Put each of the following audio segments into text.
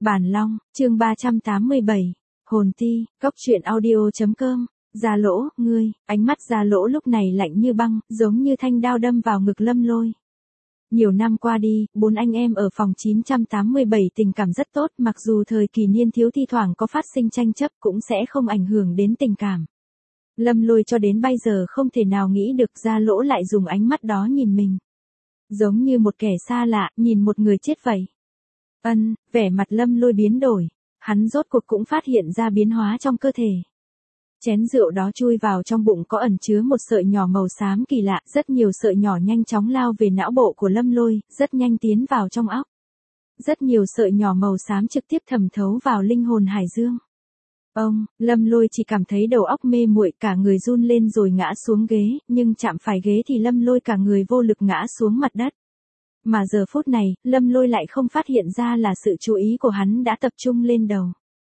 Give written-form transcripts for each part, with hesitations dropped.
Bản Long, chương 387, Hồn Ti, Cốc truyện audio.com, Gia Lỗ, ngươi, ánh mắt Gia Lỗ lúc này lạnh như băng, giống như thanh đao đâm vào ngực Lâm Lôi. Nhiều năm qua đi, bốn anh em ở phòng 987 tình cảm rất tốt, mặc dù thời kỳ niên thiếu thi thoảng có phát sinh tranh chấp cũng sẽ không ảnh hưởng đến tình cảm. Lâm Lôi cho đến bây giờ không thể nào nghĩ được Gia Lỗ lại dùng ánh mắt đó nhìn mình. Giống như một kẻ xa lạ, nhìn một người chết vậy. Vẻ mặt Lâm Lôi biến đổi, hắn rốt cuộc cũng phát hiện ra biến hóa trong cơ thể. Chén rượu đó chui vào trong bụng có ẩn chứa một sợi nhỏ màu xám kỳ lạ, rất nhiều sợi nhỏ nhanh chóng lao về não bộ của Lâm Lôi, rất nhanh tiến vào trong óc. Rất nhiều sợi nhỏ màu xám trực tiếp thẩm thấu vào linh hồn Hải Dương. Lâm Lôi chỉ cảm thấy đầu óc mê muội, cả người run lên rồi ngã xuống ghế, nhưng chạm phải ghế thì Lâm Lôi cả người vô lực ngã xuống mặt đất. Mà giờ phút này, Lâm Lôi lại không phát hiện ra là sự chú ý của hắn đã tập trung lên đầu.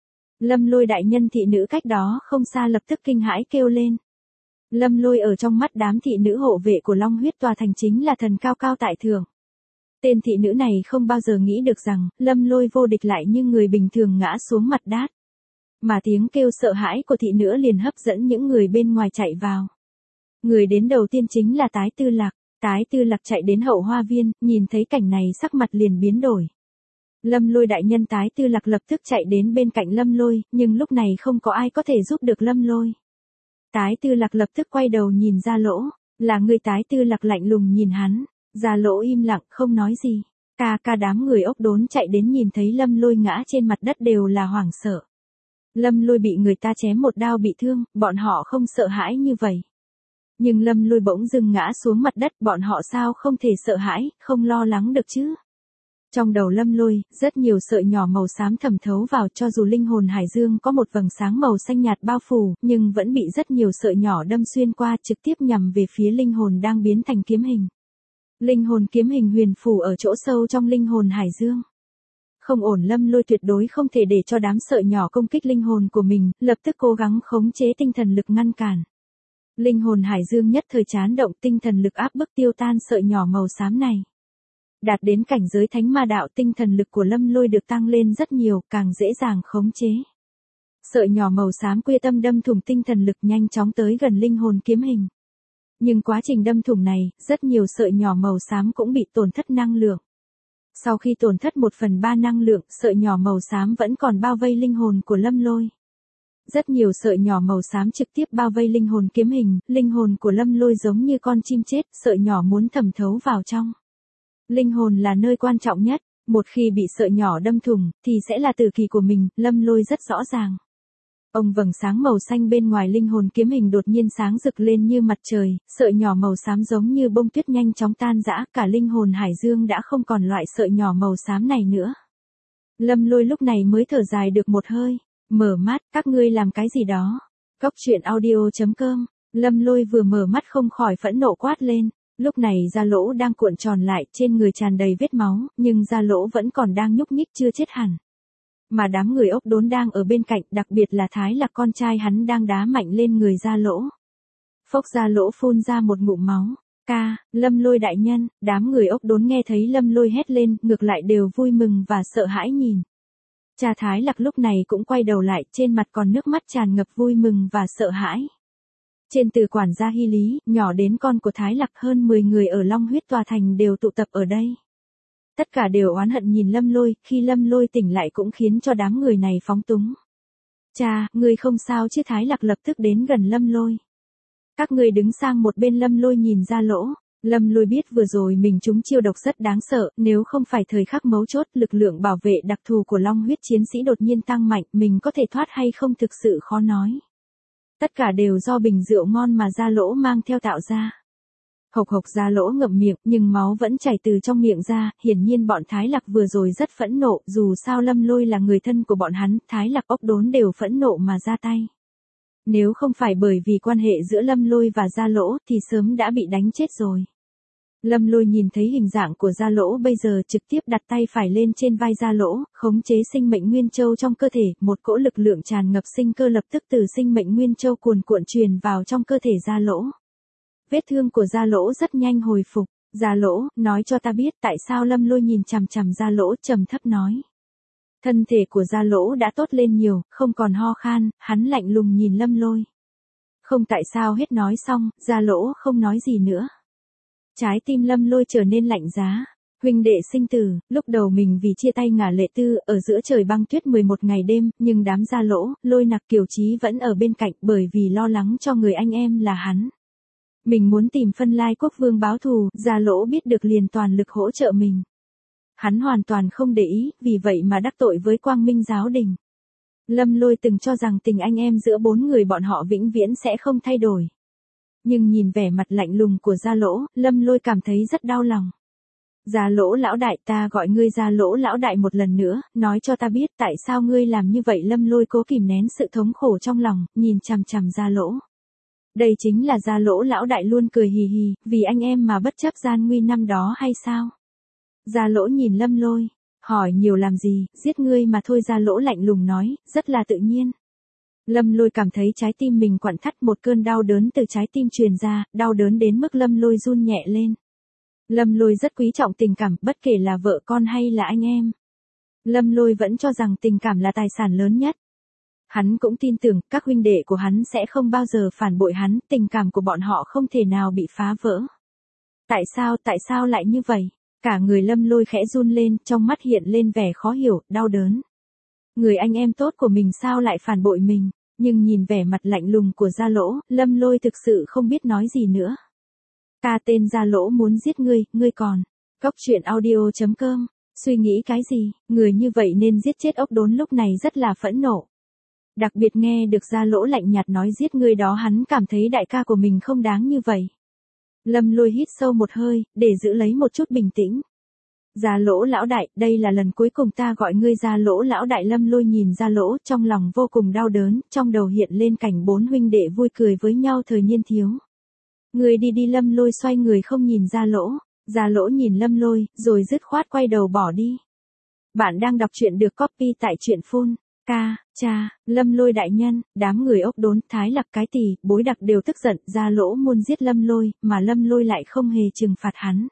Lâm Lôi đại nhân thị nữ cách đó không xa lập tức kinh hãi kêu lên. Lâm Lôi ở trong mắt đám thị nữ hộ vệ của Long Huyết Tòa Thành chính là thần cao cao tại thượng. Tên thị nữ này không bao giờ nghĩ được rằng, Lâm Lôi vô địch lại như người bình thường ngã xuống mặt đất. Mà tiếng kêu sợ hãi của thị nữ liền hấp dẫn những người bên ngoài chạy vào. Người đến đầu tiên chính là Tái Tư Lạc. Tái Tư Lạc chạy đến hậu hoa viên, nhìn thấy cảnh này sắc mặt liền biến đổi. Lâm Lôi đại nhân. Tái Tư Lạc lập tức chạy đến bên cạnh Lâm Lôi, nhưng lúc này không có ai có thể giúp được Lâm Lôi. Tái Tư Lạc lập tức quay đầu nhìn Gia Lỗ, là người. Tái Tư Lạc lạnh lùng nhìn hắn, Gia Lỗ im lặng không nói gì. Ca đám người ốc đốn chạy đến nhìn thấy Lâm Lôi ngã trên mặt đất đều là hoảng sợ. Lâm Lôi bị người ta chém một đao bị thương, bọn họ không sợ hãi như vậy. Nhưng Lâm Lôi bỗng dưng ngã xuống mặt đất, bọn họ sao không thể sợ hãi, không lo lắng được chứ. Trong đầu Lâm Lôi, rất nhiều sợi nhỏ màu xám thẩm thấu vào, cho dù linh hồn Hải Dương có một vầng sáng màu xanh nhạt bao phủ, nhưng vẫn bị rất nhiều sợi nhỏ đâm xuyên qua, trực tiếp nhằm về phía linh hồn đang biến thành kiếm hình. Linh hồn kiếm hình huyền phù ở chỗ sâu trong linh hồn Hải Dương. Không ổn, Lâm Lôi tuyệt đối không thể để cho đám sợi nhỏ công kích linh hồn của mình, lập tức cố gắng khống chế tinh thần lực ngăn cản. Linh hồn Hải Dương nhất thời chán động, tinh thần lực áp bức tiêu tan sợi nhỏ màu xám này. Đạt đến cảnh giới thánh ma đạo, tinh thần lực của Lâm Lôi được tăng lên rất nhiều, càng dễ dàng khống chế. Sợi nhỏ màu xám quy tâm đâm thủng tinh thần lực nhanh chóng tới gần linh hồn kiếm hình. Nhưng quá trình đâm thủng này, rất nhiều sợi nhỏ màu xám cũng bị tổn thất năng lượng. Sau khi tổn thất 1/3 năng lượng, sợi nhỏ màu xám vẫn còn bao vây linh hồn của Lâm Lôi. Rất nhiều sợi nhỏ màu xám trực tiếp bao vây linh hồn kiếm hình, linh hồn của Lâm Lôi giống như con chim chết, sợi nhỏ muốn thẩm thấu vào trong. Linh hồn là nơi quan trọng nhất, một khi bị sợi nhỏ đâm thủng, thì sẽ là tử kỳ của mình, Lâm Lôi rất rõ ràng. Vầng sáng màu xanh bên ngoài linh hồn kiếm hình đột nhiên sáng rực lên như mặt trời, sợi nhỏ màu xám giống như bông tuyết nhanh chóng tan rã, cả linh hồn Hải Dương đã không còn loại sợi nhỏ màu xám này nữa. Lâm Lôi lúc này mới thở dài được một hơi, mở mắt, các ngươi làm cái gì đó? Cốc truyện audio.com, Lâm Lôi vừa mở mắt không khỏi phẫn nộ quát lên. Lúc này Gia Lỗ đang cuộn tròn lại, trên người tràn đầy vết máu, nhưng Gia Lỗ vẫn còn đang nhúc nhích chưa chết hẳn. Mà đám người ốc đốn đang ở bên cạnh, đặc biệt là Thái Lạc con trai hắn đang đá mạnh lên người Gia Lỗ. Phốc, Gia Lỗ phun ra một ngụm máu. Lâm Lôi đại nhân. Đám người ốc đốn nghe thấy Lâm Lôi hét lên, ngược lại đều vui mừng và sợ hãi nhìn. Cha Thái Lạc lúc này cũng quay đầu lại, trên mặt còn nước mắt tràn ngập vui mừng và sợ hãi. Trên từ quản gia Hy Lý, nhỏ đến con của Thái Lạc, hơn 10 người ở Long Huyết Tòa Thành đều tụ tập ở đây. Tất cả đều oán hận nhìn Lâm Lôi, khi Lâm Lôi tỉnh lại cũng khiến cho đám người này phóng túng. Cha, ngươi không sao chứ? Thái Lạc lập tức đến gần Lâm Lôi. Các ngươi đứng sang một bên. Lâm Lôi nhìn Gia Lỗ. Lâm Lôi biết vừa rồi mình trúng chiêu độc rất đáng sợ, nếu không phải thời khắc mấu chốt, lực lượng bảo vệ đặc thù của Long Huyết chiến sĩ đột nhiên tăng mạnh, mình có thể thoát hay không thực sự khó nói. Tất cả đều do bình rượu ngon mà Gia Lỗ mang theo tạo ra. Hộc, Gia Lỗ ngậm miệng, nhưng máu vẫn chảy từ trong miệng ra, hiển nhiên bọn Thái Lạc vừa rồi rất phẫn nộ, dù sao Lâm Lôi là người thân của bọn hắn, Thái Lạc ốc đốn đều phẫn nộ mà ra tay. Nếu không phải bởi vì quan hệ giữa Lâm Lôi và Gia Lỗ thì sớm đã bị đánh chết rồi. Lâm Lôi nhìn thấy hình dạng của Gia Lỗ bây giờ, trực tiếp đặt tay phải lên trên vai Gia Lỗ, khống chế sinh mệnh nguyên châu trong cơ thể, một cỗ lực lượng tràn ngập sinh cơ lập tức từ sinh mệnh nguyên châu cuồn cuộn truyền vào trong cơ thể Gia Lỗ. Vết thương của Gia Lỗ rất nhanh hồi phục. Gia Lỗ, nói cho ta biết tại sao? Lâm Lôi nhìn chằm chằm Gia Lỗ trầm thấp nói. Thân thể của Gia Lỗ đã tốt lên nhiều, không còn ho khan, hắn lạnh lùng nhìn Lâm Lôi. Không tại sao hết nói xong, Gia Lỗ không nói gì nữa. Trái tim Lâm Lôi trở nên lạnh giá. Huynh đệ sinh tử, lúc đầu mình vì chia tay ngả lệ tư, ở giữa trời băng tuyết 11 ngày đêm, nhưng đám Gia Lỗ, Lôi Nặc Kiều Chí vẫn ở bên cạnh bởi vì lo lắng cho người anh em là hắn. Mình muốn tìm Phân Lai Quốc Vương báo thù, Gia Lỗ biết được liền toàn lực hỗ trợ mình. Hắn hoàn toàn không để ý, vì vậy mà đắc tội với Quang Minh giáo đình. Lâm Lôi từng cho rằng tình anh em giữa bốn người bọn họ vĩnh viễn sẽ không thay đổi. Nhưng nhìn vẻ mặt lạnh lùng của Gia Lỗ, Lâm Lôi cảm thấy rất đau lòng. Gia Lỗ lão đại, ta gọi ngươi Gia Lỗ lão đại một lần nữa, nói cho ta biết tại sao ngươi làm như vậy. Lâm Lôi cố kìm nén sự thống khổ trong lòng, nhìn chằm chằm Gia Lỗ. Đây chính là Gia Lỗ lão đại luôn cười hì hì, vì anh em mà bất chấp gian nguy năm đó hay sao? Gia Lỗ nhìn Lâm Lôi, hỏi nhiều làm gì, giết ngươi mà thôi. Gia Lỗ lạnh lùng nói, rất là tự nhiên. Lâm Lôi cảm thấy trái tim mình quặn thắt, một cơn đau đớn từ trái tim truyền ra, đau đớn đến mức Lâm Lôi run nhẹ lên. Lâm Lôi rất quý trọng tình cảm, bất kể là vợ con hay là anh em. Lâm Lôi vẫn cho rằng tình cảm là tài sản lớn nhất. Hắn cũng tin tưởng các huynh đệ của hắn sẽ không bao giờ phản bội hắn, tình cảm của bọn họ không thể nào bị phá vỡ. Tại sao lại như vậy? Cả người Lâm Lôi khẽ run lên, trong mắt hiện lên vẻ khó hiểu, đau đớn. Người anh em tốt của mình sao lại phản bội mình? Nhưng nhìn vẻ mặt lạnh lùng của Gia Lỗ, Lâm Lôi thực sự không biết nói gì nữa. Ta tên Gia Lỗ muốn giết ngươi còn. Cốc truyện audio.com, suy nghĩ cái gì, người như vậy nên giết chết ốc đốn. Lúc này rất là phẫn nộ. Đặc biệt nghe được Gia Lỗ lạnh nhạt nói giết ngươi đó, hắn cảm thấy đại ca của mình không đáng như vậy. Lâm Lôi hít sâu một hơi, để giữ lấy một chút bình tĩnh. Gia Lỗ lão đại, đây là lần cuối cùng ta gọi ngươi Gia Lỗ lão đại. Lâm Lôi nhìn Gia Lỗ, trong lòng vô cùng đau đớn, trong đầu hiện lên cảnh bốn huynh đệ vui cười với nhau thời niên thiếu. Ngươi đi. Lâm Lôi xoay người không nhìn Gia Lỗ. Gia Lỗ nhìn Lâm Lôi, rồi dứt khoát quay đầu bỏ đi. Bạn đang đọc truyện được copy tại truyện phun. Lâm Lôi đại nhân, đám người ốc đốn, Thái Lạc, Cái Tỳ, Bối Đặc đều tức giận. Gia Lỗ muốn giết Lâm Lôi, mà Lâm Lôi lại không hề trừng phạt hắn.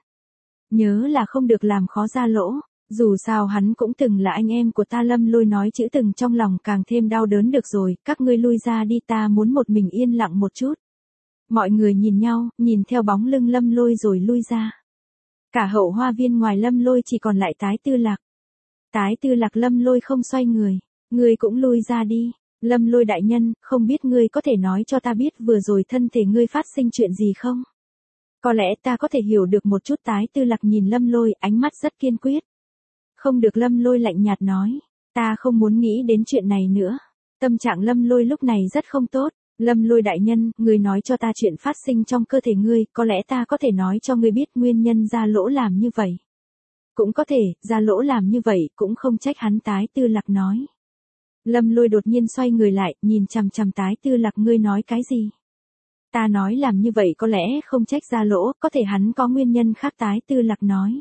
Nhớ là không được làm khó Gia Lỗ, dù sao hắn cũng từng là anh em của ta. Lâm Lôi nói chữ từng, trong lòng càng thêm đau đớn. Được rồi, các ngươi lui ra đi, ta muốn một mình yên lặng một chút. Mọi người nhìn nhau, nhìn theo bóng lưng Lâm Lôi rồi lui ra. Cả hậu hoa viên ngoài Lâm Lôi chỉ còn lại Tái Tư Lạc. Tái Tư Lạc, Lâm Lôi không xoay người. Ngươi cũng lui ra đi. Lâm Lôi đại nhân, không biết ngươi có thể nói cho ta biết vừa rồi thân thể ngươi phát sinh chuyện gì không? Có lẽ ta có thể hiểu được một chút. Tái Tư Lạc nhìn Lâm Lôi, ánh mắt rất kiên quyết. Không được. Lâm Lôi lạnh nhạt nói. Ta không muốn nghĩ đến chuyện này nữa. Tâm trạng Lâm Lôi lúc này rất không tốt. Lâm Lôi đại nhân, ngươi nói cho ta chuyện phát sinh trong cơ thể ngươi, có lẽ ta có thể nói cho ngươi biết nguyên nhân Gia Lỗ làm như vậy. Cũng có thể, Gia Lỗ làm như vậy cũng không trách hắn. Tái Tư Lạc nói. Lâm Lôi đột nhiên xoay người lại, nhìn chằm chằm Tái Tư Lạc. Ngươi nói cái gì? Ta nói làm như vậy có lẽ không trách Gia Lỗ, có thể hắn có nguyên nhân khác. Tái Tư Lạc nói.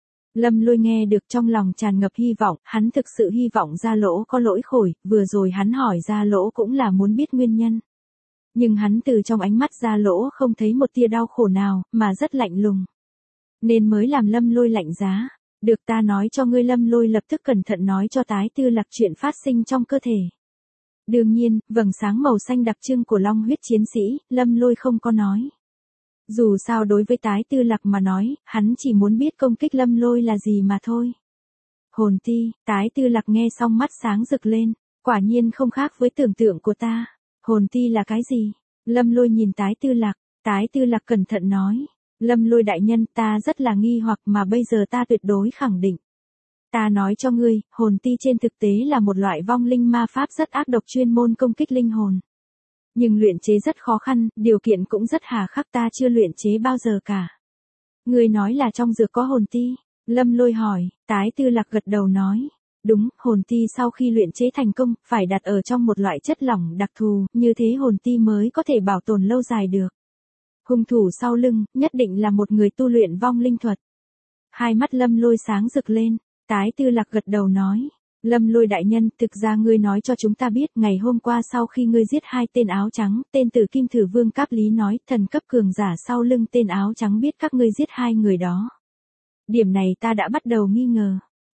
Lâm Lôi nghe được trong lòng tràn ngập hy vọng, hắn thực sự hy vọng Gia Lỗ có lỗi khổi, vừa rồi hắn hỏi Gia Lỗ cũng là muốn biết nguyên nhân. Nhưng hắn từ trong ánh mắt Gia Lỗ không thấy một tia đau khổ nào, mà rất lạnh lùng. Nên mới làm Lâm Lôi lạnh giá. Được, ta nói cho ngươi. Lâm Lôi lập tức cẩn thận nói cho Tái Tư Lạc chuyện phát sinh trong cơ thể. Đương nhiên, vầng sáng màu xanh đặc trưng của Long huyết chiến sĩ, Lâm Lôi không có nói. Dù sao đối với Tái Tư Lạc mà nói, hắn chỉ muốn biết công kích Lâm Lôi là gì mà thôi. Hồn ti, Tái Tư Lạc nghe xong mắt sáng rực lên, quả nhiên không khác với tưởng tượng của ta. Hồn ti là cái gì? Lâm Lôi nhìn Tái Tư Lạc. Tái Tư Lạc cẩn thận nói. Lâm Lôi đại nhân, ta rất là nghi hoặc mà bây giờ ta tuyệt đối khẳng định. Ta nói cho ngươi, hồn ti trên thực tế là một loại vong linh ma pháp rất ác độc, chuyên môn công kích linh hồn. Nhưng luyện chế rất khó khăn, điều kiện cũng rất hà khắc, ta chưa luyện chế bao giờ cả. Ngươi nói là trong dược có hồn ti? Lâm Lôi hỏi. Tái Tư Lạc gật đầu nói. Đúng, hồn ti sau khi luyện chế thành công, phải đặt ở trong một loại chất lỏng đặc thù, như thế hồn ti mới có thể bảo tồn lâu dài được. Hung thủ sau lưng, nhất định là một người tu luyện vong linh thuật. Hai mắt Lâm Lôi sáng rực lên. Tái Tư Lạc gật đầu nói. Lâm Lôi đại nhân, thực ra ngươi nói cho chúng ta biết, ngày hôm qua sau khi ngươi giết hai tên áo trắng, tên Tử Kim Thử Vương Cáp Lý nói, thần cấp cường giả sau lưng tên áo trắng biết các ngươi giết hai người đó. Điểm này ta đã bắt đầu nghi ngờ.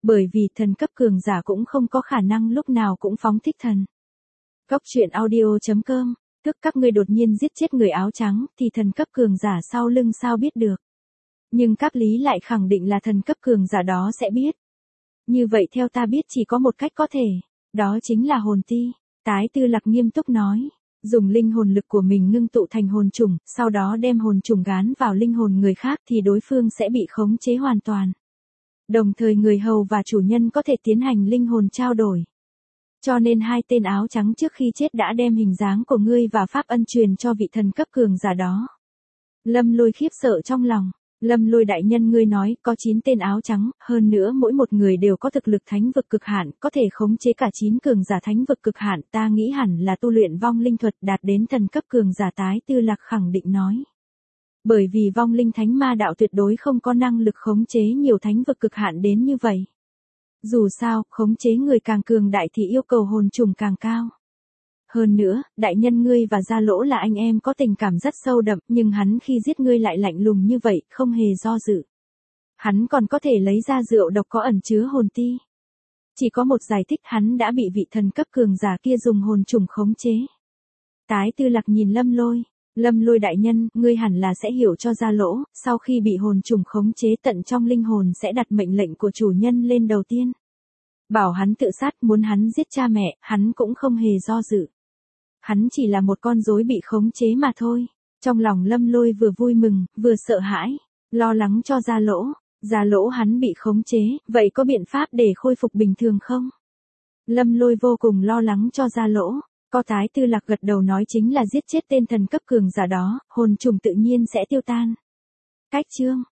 Bởi vì thần cấp cường giả cũng không có khả năng lúc nào cũng phóng thích thần. Góc truyện audio.com, tức các ngươi đột nhiên giết chết người áo trắng thì thần cấp cường giả sau lưng sao biết được. Nhưng các lý lại khẳng định là thần cấp cường giả đó sẽ biết. Như vậy theo ta biết chỉ có một cách có thể, đó chính là hồn ti. Tái Tư Lạc nghiêm túc nói, dùng linh hồn lực của mình ngưng tụ thành hồn trùng, sau đó đem hồn trùng gán vào linh hồn người khác thì đối phương sẽ bị khống chế hoàn toàn. Đồng thời người hầu và chủ nhân có thể tiến hành linh hồn trao đổi. Cho nên hai tên áo trắng trước khi chết đã đem hình dáng của ngươi và pháp ân truyền cho vị thần cấp cường giả đó. Lâm Lôi khiếp sợ trong lòng. Lâm Lôi đại nhân, ngươi nói có 9 tên áo trắng, hơn nữa mỗi một người đều có thực lực thánh vực cực hạn, có thể khống chế cả 9 cường giả thánh vực cực hạn, ta nghĩ hẳn là tu luyện vong linh thuật đạt đến thần cấp cường giả. Tái Tư Lạc khẳng định nói. Bởi vì vong linh thánh ma đạo tuyệt đối không có năng lực khống chế nhiều thánh vực cực hạn đến như vậy. Dù sao, khống chế người càng cường đại thì yêu cầu hồn trùng càng cao. Hơn nữa, đại nhân ngươi và Gia Lỗ là anh em có tình cảm rất sâu đậm, nhưng hắn khi giết ngươi lại lạnh lùng như vậy, không hề do dự. Hắn còn có thể lấy ra rượu độc có ẩn chứa hồn ti. Chỉ có một giải thích, hắn đã bị vị thần cấp cường giả kia dùng hồn trùng khống chế. Tái Tư Lạc nhìn Lâm Lôi. Lâm Lôi đại nhân, ngươi hẳn là sẽ hiểu cho Gia Lỗ, sau khi bị hồn trùng khống chế tận trong linh hồn sẽ đặt mệnh lệnh của chủ nhân lên đầu tiên. Bảo hắn tự sát, muốn hắn giết cha mẹ, hắn cũng không hề do dự. Hắn chỉ là một con rối bị khống chế mà thôi. Trong lòng Lâm Lôi vừa vui mừng, vừa sợ hãi, lo lắng cho Gia Lỗ. Gia Lỗ hắn bị khống chế, vậy có biện pháp để khôi phục bình thường không? Lâm Lôi vô cùng lo lắng cho Gia Lỗ. Có Tái Tư Lạc gật đầu nói chính là giết chết tên thần cấp cường giả đó, hồn trùng tự nhiên sẽ tiêu tan. Cách chương